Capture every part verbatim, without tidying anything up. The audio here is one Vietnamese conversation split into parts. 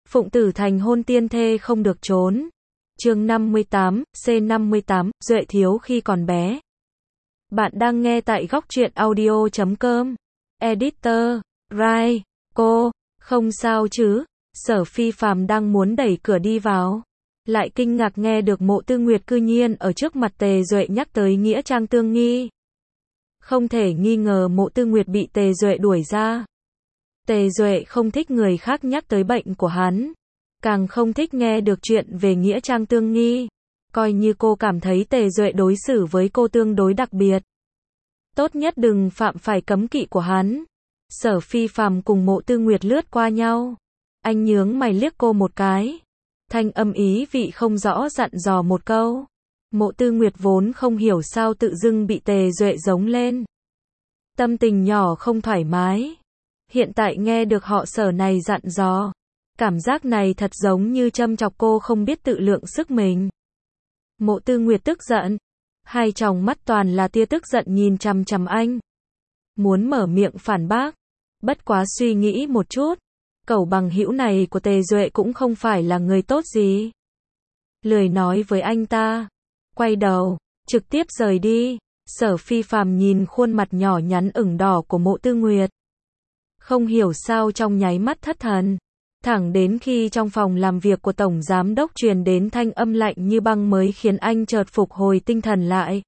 Phụng Tử thành hôn tiên thê không được trốn. Chương năm mươi tám, C năm mươi tám, Duệ thiếu khi còn bé. Bạn đang nghe tại góc truyện audio chấm com. Editor, Rai, cô, không sao chứ? Sở Phi Phàm đang muốn đẩy cửa đi vào, lại kinh ngạc nghe được Mộ Tư Nguyệt cư nhiên ở trước mặt Tề Duệ nhắc tới nghĩa trang Tương Nghi. Không thể nghi ngờ Mộ Tư Nguyệt bị Tề Duệ đuổi ra. Tề Duệ không thích người khác nhắc tới bệnh của hắn, càng không thích nghe được chuyện về nghĩa trang Tương Nghi. Coi như cô cảm thấy Tề Duệ đối xử với cô tương đối đặc biệt, tốt nhất đừng phạm phải cấm kỵ của hắn. Sở Phi Phàm cùng Mộ Tư Nguyệt lướt qua nhau, anh nhướng mày liếc cô một cái, thanh âm ý vị không rõ dặn dò một câu. Mộ Tư Nguyệt vốn không hiểu sao tự dưng bị Tề Duệ giống lên, tâm tình nhỏ không thoải mái. Hiện tại nghe được họ Sở này dặn dò, cảm giác này thật giống như châm chọc cô không biết tự lượng sức mình. Mộ Tư Nguyệt tức giận, hai tròng mắt toàn là tia tức giận nhìn chằm chằm anh, muốn mở miệng phản bác, bất quá suy nghĩ một chút, cẩu bằng hữu này của Tề Duệ cũng không phải là người tốt gì, lười nói với anh ta, quay đầu trực tiếp rời đi. Sở Phi Phàm nhìn khuôn mặt nhỏ nhắn ửng đỏ của Mộ Tư Nguyệt, không hiểu sao trong nháy mắt thất thần, thẳng đến khi trong phòng làm việc của tổng giám đốc truyền đến thanh âm lạnh như băng mới khiến anh chợt phục hồi tinh thần lại.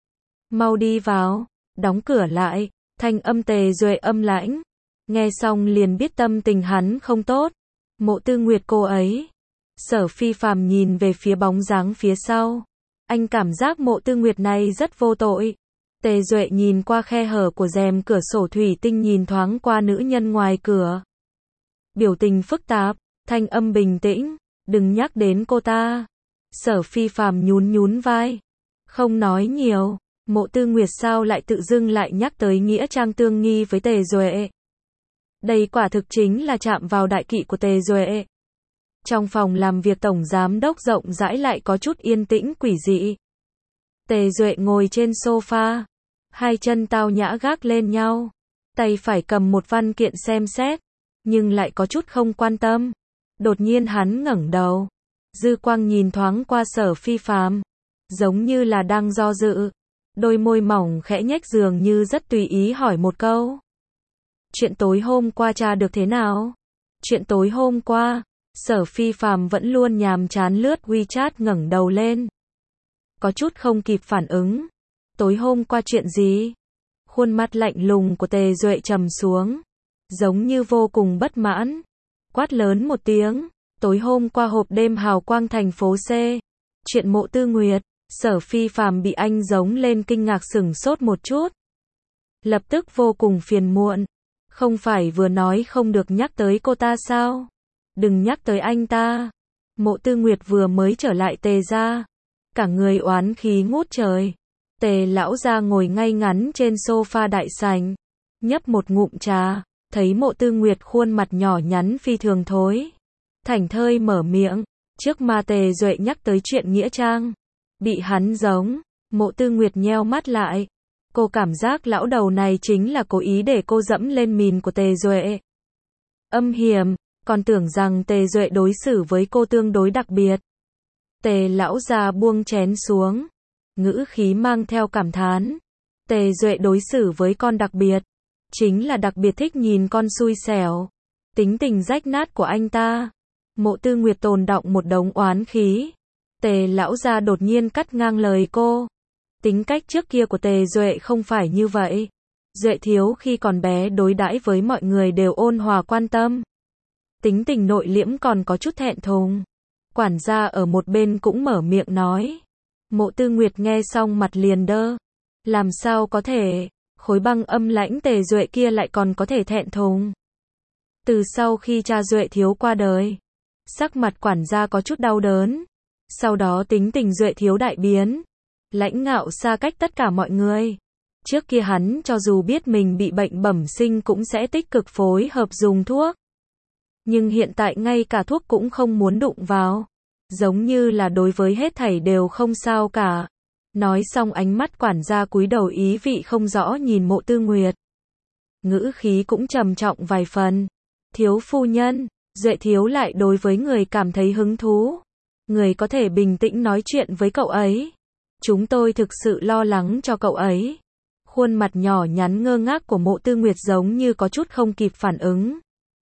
Mau đi vào, đóng cửa lại. Thanh âm Tề Duệ âm lãnh, nghe xong liền biết tâm tình hắn không tốt. Mộ Tư Nguyệt cô ấy. Sở Phi Phàm nhìn về phía bóng dáng phía sau, anh cảm giác Mộ Tư Nguyệt này rất vô tội. Tề Duệ nhìn qua khe hở của rèm cửa sổ thủy tinh, nhìn thoáng qua nữ nhân ngoài cửa, biểu tình phức tạp, thanh âm bình tĩnh, đừng nhắc đến cô ta. Sở Phi Phàm nhún nhún vai, không nói nhiều. Mộ Tư Nguyệt sao lại tự dưng lại nhắc tới nghĩa trang Tương Nghi với Tề Duệ? Đây quả thực chính là chạm vào đại kỵ của Tề Duệ. Trong phòng làm việc tổng giám đốc rộng rãi lại có chút yên tĩnh quỷ dị. Tề Duệ ngồi trên sofa, hai chân tao nhã gác lên nhau, tay phải cầm một văn kiện xem xét, nhưng lại có chút không quan tâm. Đột nhiên hắn ngẩng đầu, dư quang nhìn thoáng qua Sở Phi Phàm, giống như là đang do dự, đôi môi mỏng khẽ nhếch dường như rất tùy ý hỏi một câu. Chuyện tối hôm qua tra được thế nào? Chuyện tối hôm qua, Sở Phi Phàm vẫn luôn nhàm chán lướt WeChat ngẩng đầu lên, có chút không kịp phản ứng. Tối hôm qua chuyện gì? Khuôn mặt lạnh lùng của Tề Duệ trầm xuống, giống như vô cùng bất mãn, quát lớn một tiếng. Tối hôm qua hộp đêm hào quang thành phố C. Chuyện Mộ Tư Nguyệt. Sở Phi Phàm bị anh giống lên kinh ngạc sửng sốt một chút, lập tức vô cùng phiền muộn. Không phải vừa nói không được nhắc tới cô ta sao? Đừng nhắc tới anh ta. Mộ Tư Nguyệt vừa mới trở lại Tề gia, cả người oán khí ngút trời. Tề lão gia ngồi ngay ngắn trên sofa đại sảnh, nhấp một ngụm trà, thấy Mộ Tư Nguyệt khuôn mặt nhỏ nhắn phi thường thối, thảnh thơi mở miệng, trước mà Tề Duệ nhắc tới chuyện nghĩa trang, bị hắn giống. Mộ Tư Nguyệt nheo mắt lại, cô cảm giác lão đầu này chính là cố ý để cô dẫm lên mìn của Tề Duệ. Âm hiểm, còn tưởng rằng Tề Duệ đối xử với cô tương đối đặc biệt. Tề lão già buông chén xuống, ngữ khí mang theo cảm thán. Tề Duệ đối xử với con đặc biệt, chính là đặc biệt thích nhìn con xui xẻo. Tính tình rách nát của anh ta. Mộ Tư Nguyệt tồn đọng một đống oán khí. Tề lão gia đột nhiên cắt ngang lời cô. Tính cách trước kia của Tề Duệ không phải như vậy. Duệ thiếu khi còn bé đối đãi với mọi người đều ôn hòa quan tâm, tính tình nội liễm còn có chút thẹn thùng. Quản gia ở một bên cũng mở miệng nói. Mộ Tư Nguyệt nghe xong mặt liền đơ. Làm sao có thể, khối băng âm lãnh Tề Duệ kia lại còn có thể thẹn thùng. Từ sau khi cha Duệ thiếu qua đời, sắc mặt quản gia có chút đau đớn. Sau đó tính tình Duệ thiếu đại biến, lãnh ngạo xa cách tất cả mọi người. Trước kia hắn cho dù biết mình bị bệnh bẩm sinh cũng sẽ tích cực phối hợp dùng thuốc, nhưng hiện tại ngay cả thuốc cũng không muốn đụng vào, giống như là đối với hết thảy đều không sao cả. Nói xong ánh mắt quản gia cúi đầu ý vị không rõ nhìn Mộ Tư Nguyệt, ngữ khí cũng trầm trọng vài phần. Thiếu phu nhân, Duệ thiếu lại đối với người cảm thấy hứng thú. Người có thể bình tĩnh nói chuyện với cậu ấy. Chúng tôi thực sự lo lắng cho cậu ấy. Khuôn mặt nhỏ nhắn ngơ ngác của Mộ Tư Nguyệt giống như có chút không kịp phản ứng.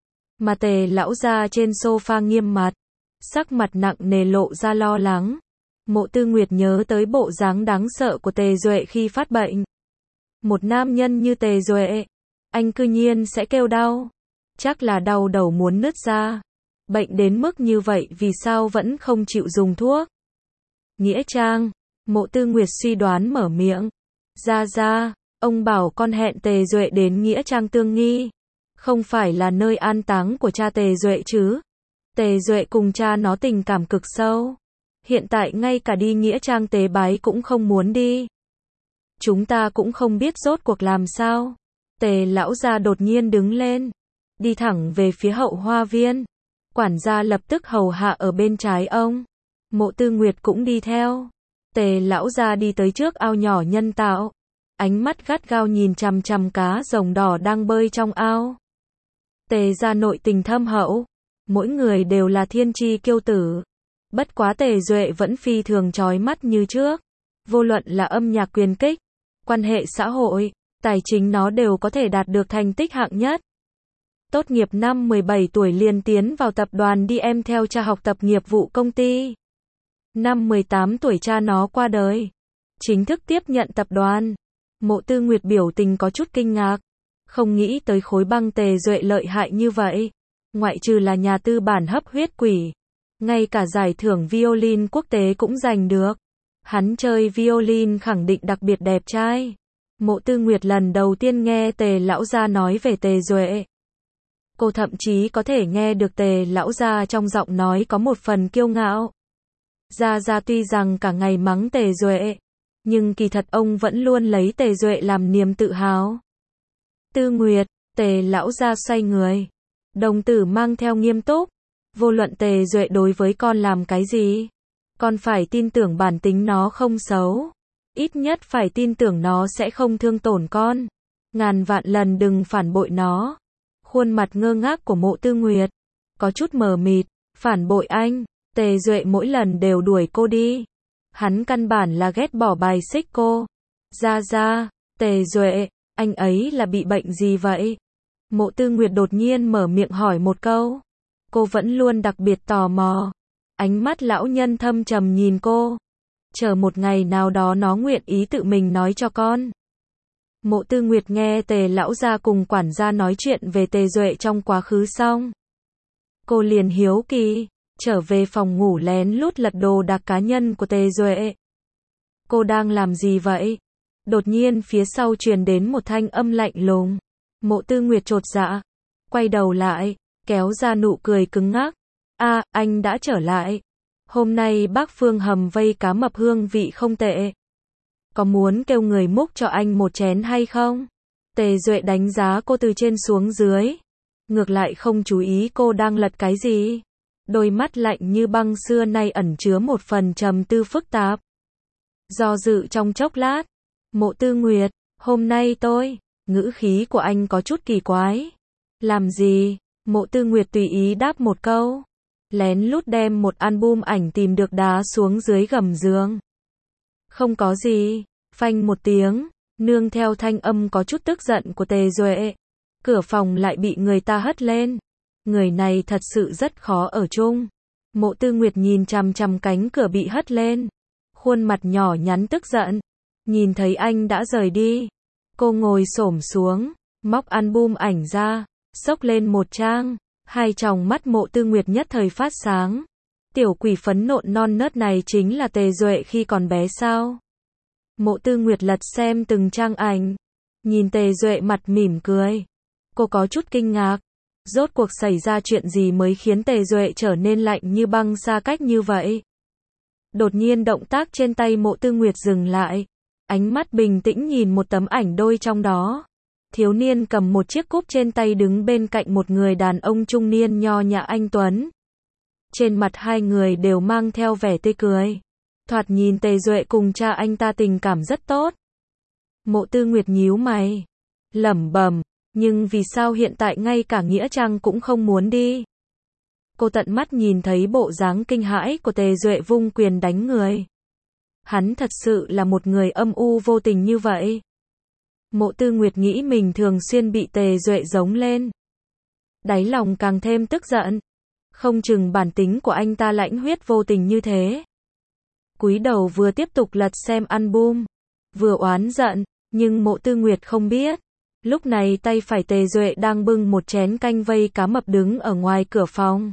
Mà Tề lão gia trên sofa nghiêm mặt, sắc mặt nặng nề lộ ra lo lắng. Mộ Tư Nguyệt nhớ tới bộ dáng đáng sợ của Tề Duệ khi phát bệnh. Một nam nhân như Tề Duệ, anh cư nhiên sẽ kêu đau. Chắc là đau đầu muốn nứt ra. Bệnh đến mức như vậy vì sao vẫn không chịu dùng thuốc? Nghĩa trang, Mộ Tư Nguyệt suy đoán mở miệng. Ra ra, ông bảo con hẹn Tề Duệ đến Nghĩa trang Tương Nghi. Không phải là nơi an táng của cha Tề Duệ chứ? Tề Duệ cùng cha nó tình cảm cực sâu. Hiện tại ngay cả đi Nghĩa trang tế bái cũng không muốn đi. Chúng ta cũng không biết rốt cuộc làm sao. Tề lão gia đột nhiên đứng lên, đi thẳng về phía hậu hoa viên. Quản gia lập tức hầu hạ ở bên trái ông. Mộ Tư Nguyệt cũng đi theo. Tề lão gia đi tới trước ao nhỏ nhân tạo. Ánh mắt gắt gao nhìn chằm chằm cá rồng đỏ đang bơi trong ao. Tề gia nội tình thâm hậu. Mỗi người đều là thiên chi kiêu tử. Bất quá Tề Duệ vẫn phi thường chói mắt như trước. Vô luận là âm nhạc quyền kích, quan hệ xã hội, tài chính nó đều có thể đạt được thành tích hạng nhất. Tốt nghiệp năm mười bảy tuổi liền tiến vào tập đoàn đi em theo cha học tập nghiệp vụ công ty. Năm mười tám tuổi cha nó qua đời. Chính thức tiếp nhận tập đoàn. Mộ Tư Nguyệt biểu tình có chút kinh ngạc. Không nghĩ tới khối băng Tề Duệ lợi hại như vậy. Ngoại trừ là nhà tư bản hấp huyết quỷ. Ngay cả giải thưởng violin quốc tế cũng giành được. Hắn chơi violin khẳng định đặc biệt đẹp trai. Mộ Tư Nguyệt lần đầu tiên nghe Tề lão gia nói về Tề Duệ. Cô thậm chí có thể nghe được Tề lão gia trong giọng nói có một phần kiêu ngạo. Gia Gia tuy rằng cả ngày mắng Tề Duệ, nhưng kỳ thật ông vẫn luôn lấy Tề Duệ làm niềm tự hào. Tư Nguyệt, Tề lão gia xoay người. Đồng tử mang theo nghiêm túc. Vô luận Tề Duệ đối với con làm cái gì, con phải tin tưởng bản tính nó không xấu. Ít nhất phải tin tưởng nó sẽ không thương tổn con. Ngàn vạn lần đừng phản bội nó. Khuôn mặt ngơ ngác của Mộ Tư Nguyệt có chút mờ mịt. Phản bội anh? Tề Duệ mỗi lần đều đuổi cô đi. Hắn căn bản là ghét bỏ bài xích cô. Ra ra, Tề Duệ, anh ấy là bị bệnh gì vậy? Mộ Tư Nguyệt đột nhiên mở miệng hỏi một câu. Cô vẫn luôn đặc biệt tò mò. Ánh mắt lão nhân thâm trầm nhìn cô. Chờ một ngày nào đó nó nguyện ý tự mình nói cho con. Mộ Tư Nguyệt nghe Tề lão gia cùng quản gia nói chuyện về Tề Duệ trong quá khứ xong. Cô liền hiếu kỳ, trở về phòng ngủ lén lút lật đồ đạc cá nhân của Tề Duệ. Cô đang làm gì vậy? Đột nhiên phía sau truyền đến một thanh âm lạnh lùng. Mộ Tư Nguyệt chột dạ, quay đầu lại, kéo ra nụ cười cứng ngắc. A, à, anh đã trở lại. Hôm nay bác Phương hầm vây cá mập hương vị không tệ. Có muốn kêu người múc cho anh một chén hay không? Tề Duệ đánh giá cô từ trên xuống dưới. Ngược lại không chú ý cô đang lật cái gì. Đôi mắt lạnh như băng xưa nay ẩn chứa một phần trầm tư phức tạp. Do dự trong chốc lát. Mộ Tư Nguyệt, hôm nay tôi, ngữ khí của anh có chút kỳ quái. Làm gì? Mộ Tư Nguyệt tùy ý đáp một câu. Lén lút đem một album ảnh tìm được đá xuống dưới gầm giường. Không có gì. Phanh một tiếng, nương theo thanh âm có chút tức giận của Tề Duệ. Cửa phòng lại bị người ta hất lên. Người này thật sự rất khó ở chung. Mộ Tư Nguyệt nhìn chằm chằm cánh cửa bị hất lên. Khuôn mặt nhỏ nhắn tức giận. Nhìn thấy anh đã rời đi. Cô ngồi xổm xuống, móc album ảnh ra, xốc lên một trang. Hai tròng mắt Mộ Tư Nguyệt nhất thời phát sáng. Tiểu quỷ phấn nộn non nớt này chính là Tề Duệ khi còn bé sao? Mộ Tư Nguyệt lật xem từng trang ảnh. Nhìn Tề Duệ mặt mỉm cười. Cô có chút kinh ngạc. Rốt cuộc xảy ra chuyện gì mới khiến Tề Duệ trở nên lạnh như băng xa cách như vậy? Đột nhiên động tác trên tay Mộ Tư Nguyệt dừng lại. Ánh mắt bình tĩnh nhìn một tấm ảnh đôi trong đó. Thiếu niên cầm một chiếc cúp trên tay đứng bên cạnh một người đàn ông trung niên nho nhã anh tuấn. Trên mặt hai người đều mang theo vẻ tươi cười. Thoạt nhìn Tề Duệ cùng cha anh ta tình cảm rất tốt. Mộ Tư Nguyệt nhíu mày, lẩm bẩm, nhưng vì sao hiện tại ngay cả nghĩa trang cũng không muốn đi? Cô tận mắt nhìn thấy bộ dáng kinh hãi của Tề Duệ vung quyền đánh người. Hắn thật sự là một người âm u vô tình như vậy. Mộ Tư Nguyệt nghĩ mình thường xuyên bị Tề Duệ giống lên. Đáy lòng càng thêm tức giận. Không chừng bản tính của anh ta lãnh huyết vô tình như thế. Cúi đầu vừa tiếp tục lật xem album, vừa oán giận, nhưng Mộ Tư Nguyệt không biết. Lúc này tay phải Tề Duệ đang bưng một chén canh vây cá mập đứng ở ngoài cửa phòng.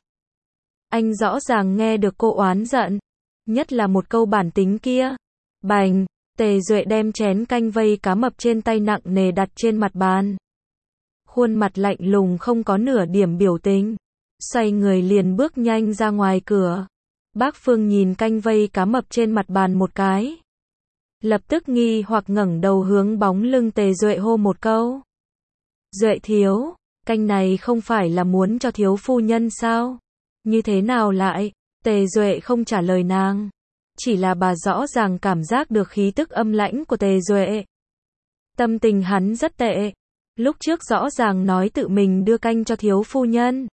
Anh rõ ràng nghe được cô oán giận, nhất là một câu bản tính kia. Bành, Tề Duệ đem chén canh vây cá mập trên tay nặng nề đặt trên mặt bàn. Khuôn mặt lạnh lùng không có nửa điểm biểu tình. Xoay người liền bước nhanh ra ngoài cửa. Bác Phương nhìn canh vây cá mập trên mặt bàn một cái. Lập tức nghi hoặc ngẩng đầu hướng bóng lưng Tề Duệ hô một câu. Duệ thiếu, canh này không phải là muốn cho thiếu phu nhân sao? Như thế nào lại? Tề Duệ không trả lời nàng. Chỉ là bà rõ ràng cảm giác được khí tức âm lãnh của Tề Duệ. Tâm tình hắn rất tệ. Lúc trước rõ ràng nói tự mình đưa canh cho thiếu phu nhân.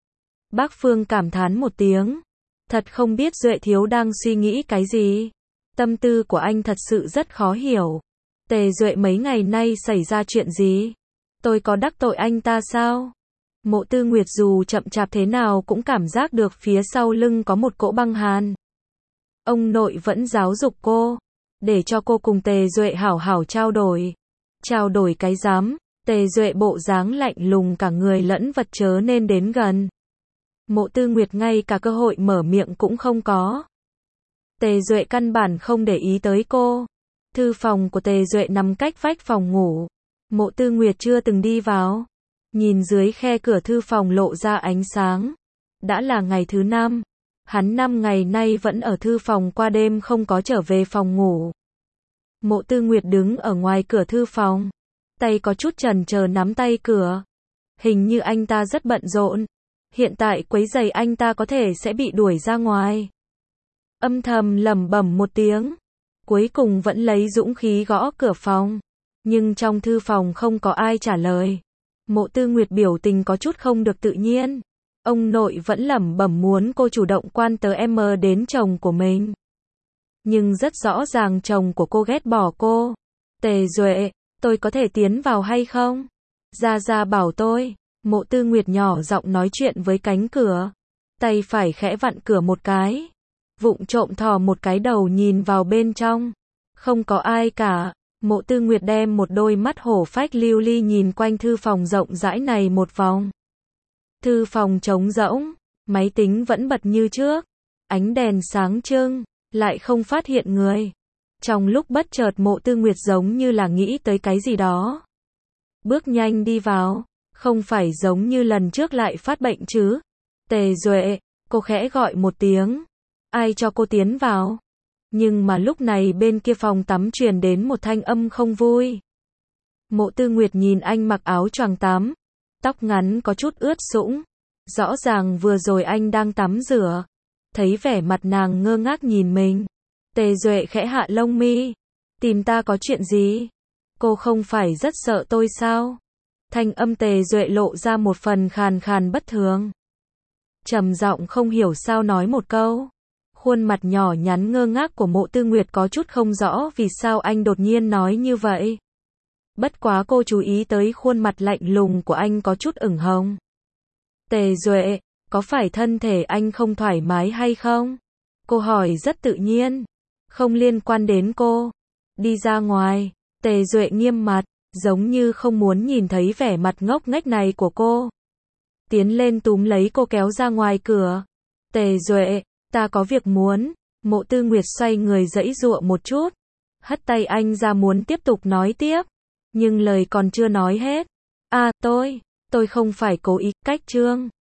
Bác Phương cảm thán một tiếng. Thật không biết Duệ thiếu đang suy nghĩ cái gì. Tâm tư của anh thật sự rất khó hiểu. Tề Duệ mấy ngày nay xảy ra chuyện gì? Tôi có đắc tội anh ta sao? Mộ Tư Nguyệt dù chậm chạp thế nào cũng cảm giác được phía sau lưng có một cỗ băng hàn. Ông nội vẫn giáo dục cô, để cho cô cùng Tề Duệ hảo hảo trao đổi. Trao đổi cái dám? Tề Duệ bộ dáng lạnh lùng cả người lẫn vật chớ nên đến gần. Mộ Tư Nguyệt ngay cả cơ hội mở miệng cũng không có. Tề Duệ căn bản không để ý tới cô. Thư phòng của Tề Duệ nằm cách vách phòng ngủ. Mộ Tư Nguyệt chưa từng đi vào. Nhìn dưới khe cửa thư phòng lộ ra ánh sáng. Đã là ngày thứ năm. Hắn năm ngày nay vẫn ở thư phòng qua đêm không có trở về phòng ngủ. Mộ Tư Nguyệt đứng ở ngoài cửa thư phòng. Tay có chút chần chờ nắm tay cửa. Hình như anh ta rất bận rộn. Hiện tại quấy rầy anh ta có thể sẽ bị đuổi ra ngoài. Âm thầm lẩm bẩm một tiếng. Cuối cùng vẫn lấy dũng khí gõ cửa phòng. Nhưng trong thư phòng không có ai trả lời. Mộ Tư Nguyệt biểu tình có chút không được tự nhiên. Ông nội vẫn lẩm bẩm muốn cô chủ động quan tờ em đến chồng của mình. Nhưng rất rõ ràng chồng của cô ghét bỏ cô. Tề Duệ, tôi có thể tiến vào hay không? Gia Gia bảo tôi. Mộ Tư Nguyệt nhỏ giọng nói chuyện với cánh cửa. Tay phải khẽ vặn cửa một cái. Vụng trộm thò một cái đầu nhìn vào bên trong. Không có ai cả. Mộ Tư Nguyệt đem một đôi mắt hổ phách lưu ly nhìn quanh thư phòng rộng rãi này một vòng. Thư phòng trống rỗng, máy tính vẫn bật như trước, ánh đèn sáng trưng, lại không phát hiện người. Trong lúc bất chợt Mộ Tư Nguyệt giống như là nghĩ tới cái gì đó. Bước nhanh đi vào, không phải giống như lần trước lại phát bệnh chứ. Tề Duệ, cô khẽ gọi một tiếng. Ai cho cô tiến vào? Nhưng mà lúc này bên kia phòng tắm truyền đến một thanh âm không vui. Mộ Tư Nguyệt nhìn anh mặc áo choàng tắm, tóc ngắn có chút ướt sũng. Rõ ràng vừa rồi anh đang tắm rửa. Thấy vẻ mặt nàng ngơ ngác nhìn mình. Tề Duệ khẽ hạ lông mi. Tìm ta có chuyện gì? Cô không phải rất sợ tôi sao? Thanh âm Tề Duệ lộ ra một phần khàn khàn bất thường. Trầm giọng không hiểu sao nói một câu. Khuôn mặt nhỏ nhắn ngơ ngác của Mộ Tư Nguyệt có chút không rõ vì sao anh đột nhiên nói như vậy. Bất quá cô chú ý tới khuôn mặt lạnh lùng của anh có chút ửng hồng. Tề Duệ, có phải thân thể anh không thoải mái hay không? Cô hỏi rất tự nhiên. Không liên quan đến cô. Đi ra ngoài. Tề Duệ nghiêm mặt, giống như không muốn nhìn thấy vẻ mặt ngốc nghếch này của cô. Tiến lên túm lấy cô kéo ra ngoài cửa. Tề Duệ, ta có việc muốn. Mộ Tư Nguyệt xoay người giãy giụa một chút. Hất tay anh ra muốn tiếp tục nói tiếp. Nhưng lời còn chưa nói hết. À tôi, tôi không phải cố ý, cách Trương.